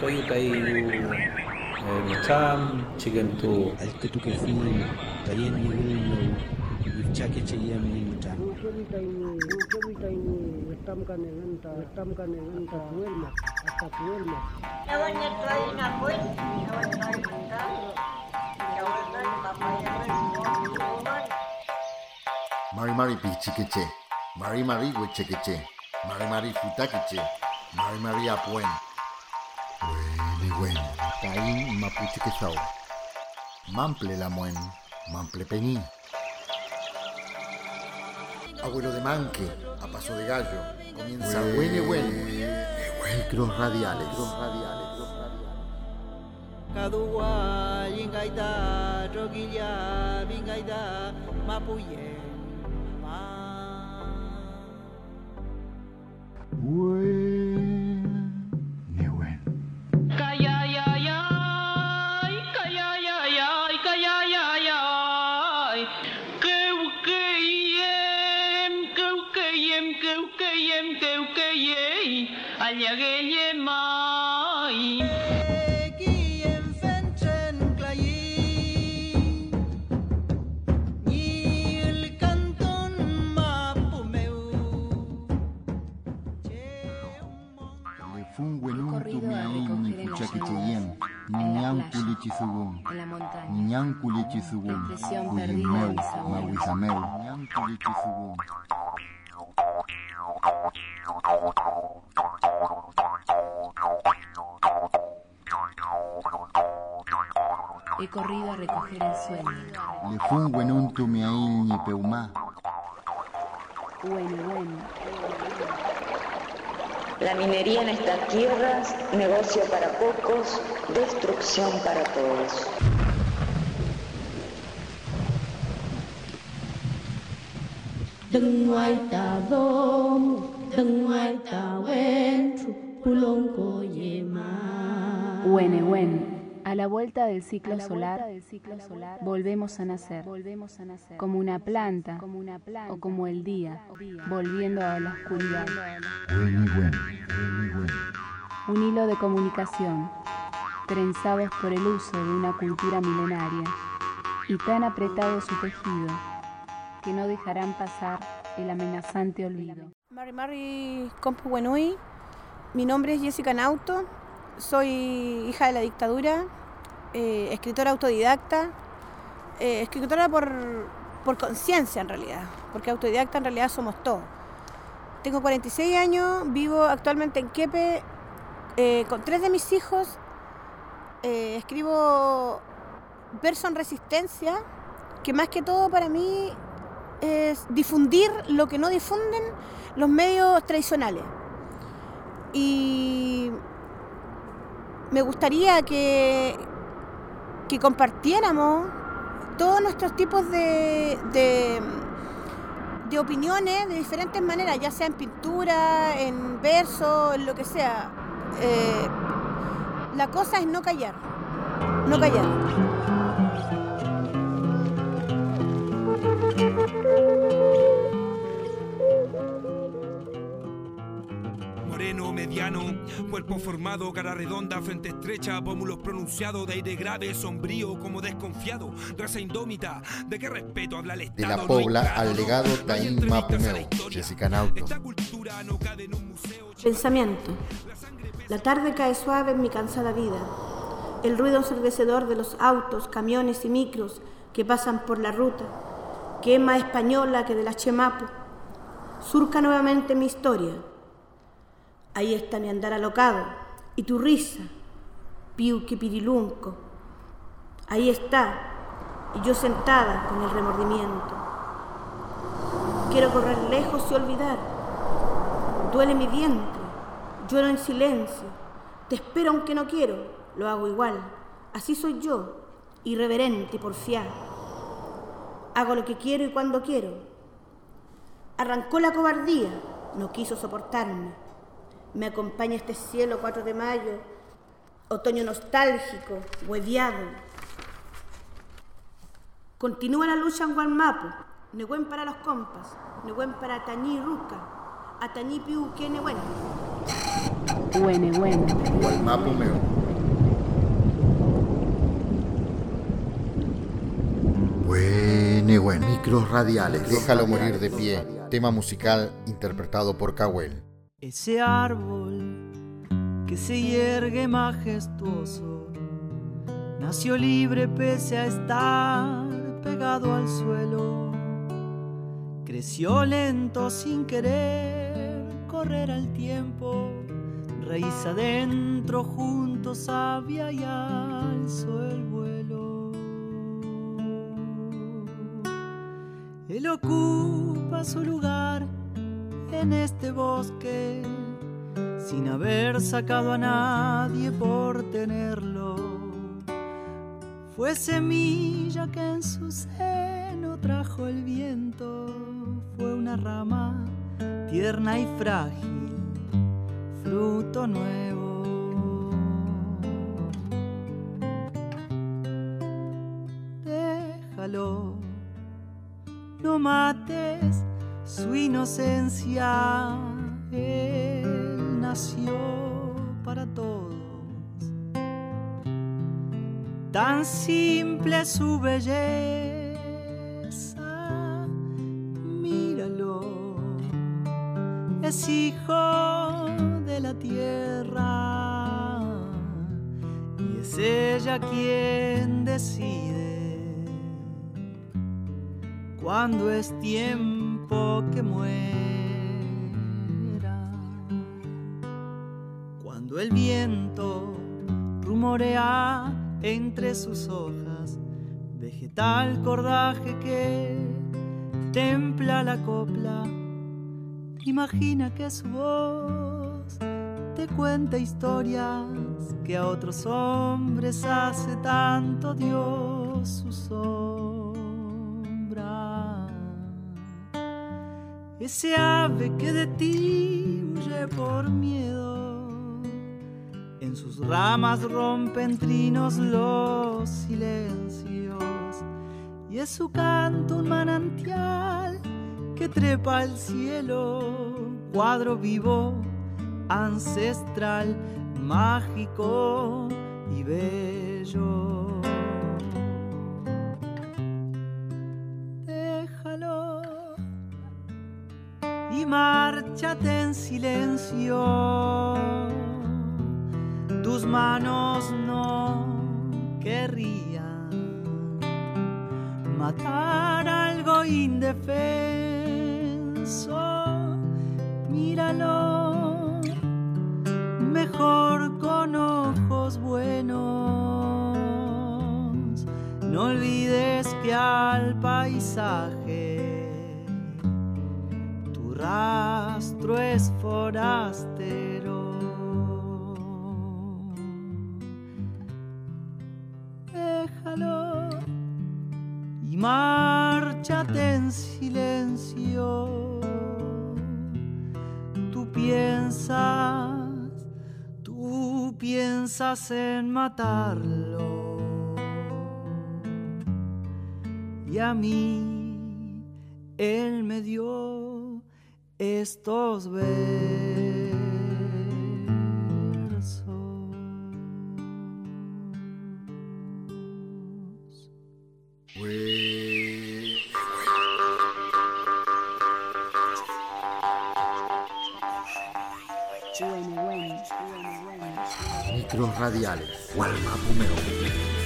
toyu Macham, Chikentu. Alketu Kefin, Tayen Niguno, Chake Cheyam Nimutan. Mari Mari Pichiqueche, Mari Mari Huechequeche, Mari Mari Futaqueche, Mari Mari Apuen. Bueno, Taín Mapuche Quezao. Mample la muen, Mample Peñí. Abuelo de Manque, a paso de gallo, comienza micros radiales. Kadua, Yingaita, Roquilla, Vingaita, Mapuye, He corrido a recoger el sueño. Le fungo en un tumiaín y peumá. Bueno. La minería en estas tierras, negocio para pocos, destrucción para todos. Bueno. A la vuelta del ciclo solar, volvemos a nacer, como una planta o como el día, volviendo a la oscuridad. Bueno. Un hilo de comunicación, trenzados por el uso de una cultura milenaria, y tan apretado su tejido, que no dejarán pasar el amenazante olvido. Mari Compu Buenui, mi nombre es Jessica Nauto, soy hija de la dictadura, escritora autodidacta, escritora por conciencia en realidad, porque autodidacta en realidad somos todos. Tengo 46 años, vivo actualmente en Quepe con 3 de mis hijos, escribo verso en resistencia, que más que todo para mí es difundir lo que no difunden los medios tradicionales. Y me gustaría que compartiéramos todos nuestros tipos de opiniones de diferentes maneras, ya sea en pintura, en verso, en lo que sea. La cosa es no callar. Moreno, mediano, cuerpo formado, cara redonda, frente estrecha, pómulos pronunciados, de aire grave, sombrío, como desconfiado, raza indómita, ¿de qué respeto habla el Estado? De la Pobla al legado Taín Mapumeo, Jessica Nauto. Pensamiento. La tarde cae suave en mi cansada vida. El ruido ensordecedor de los autos, camiones y micros que pasan por la ruta, que es más española que de la Chemapu, surca nuevamente mi historia. Ahí está mi andar alocado y tu risa, piuque pirilunco. Ahí está, y yo sentada con el remordimiento. Quiero correr lejos y olvidar. Duele mi vientre, lloro en silencio. Te espero aunque no quiero, lo hago igual. Así soy yo, irreverente y porfiada. Hago lo que quiero y cuando quiero. Arrancó la cobardía, no quiso soportarme. Me acompaña este cielo 4 de mayo, otoño nostálgico, hueviado. Continúa la lucha en Gualmapu, Nehuen para los compas, Nehuen para Atañí Ruca, Atañí Piu, que Nehuen. Bueno. Gualmapu Meo. Chihuenehuen, micros radiales. Déjalo morir de pie. Tema musical interpretado por Cahuel. Ese árbol que se yergue majestuoso nació libre pese a estar pegado al suelo. Creció lento sin querer correr al tiempo. Raíz adentro juntos había y alzó el vuelo. Él ocupa su lugar en este bosque sin haber sacado a nadie por tenerlo. Fue semilla que en su seno trajo el viento. Fue una rama tierna y frágil, fruto nuevo. Déjalo, no mates su inocencia. Él nació para todos. Tan simple su belleza, míralo. Es hijo de la tierra y es ella quien decide cuando es tiempo que muera. Cuando el viento rumorea entre sus hojas, vegetal cordaje que templa la copla, imagina que su voz te cuenta historias que a otros hombres hace tanto Dios su sombra. Ese ave que de ti huye por miedo, en sus ramas rompen trinos los silencios, y es su canto un manantial que trepa al cielo, cuadro vivo, ancestral, mágico y bello. Déjalo y márchate en silencio. Tus manos no querrían matar algo indefenso. Míralo mejor con ojos buenos. No olvides que al paisaje tu rastro es forastero. Déjalo y márchate en silencio. Tú piensas en matarlo, y a mí él me dio estos versos. Micros radiales. Walmapumeo.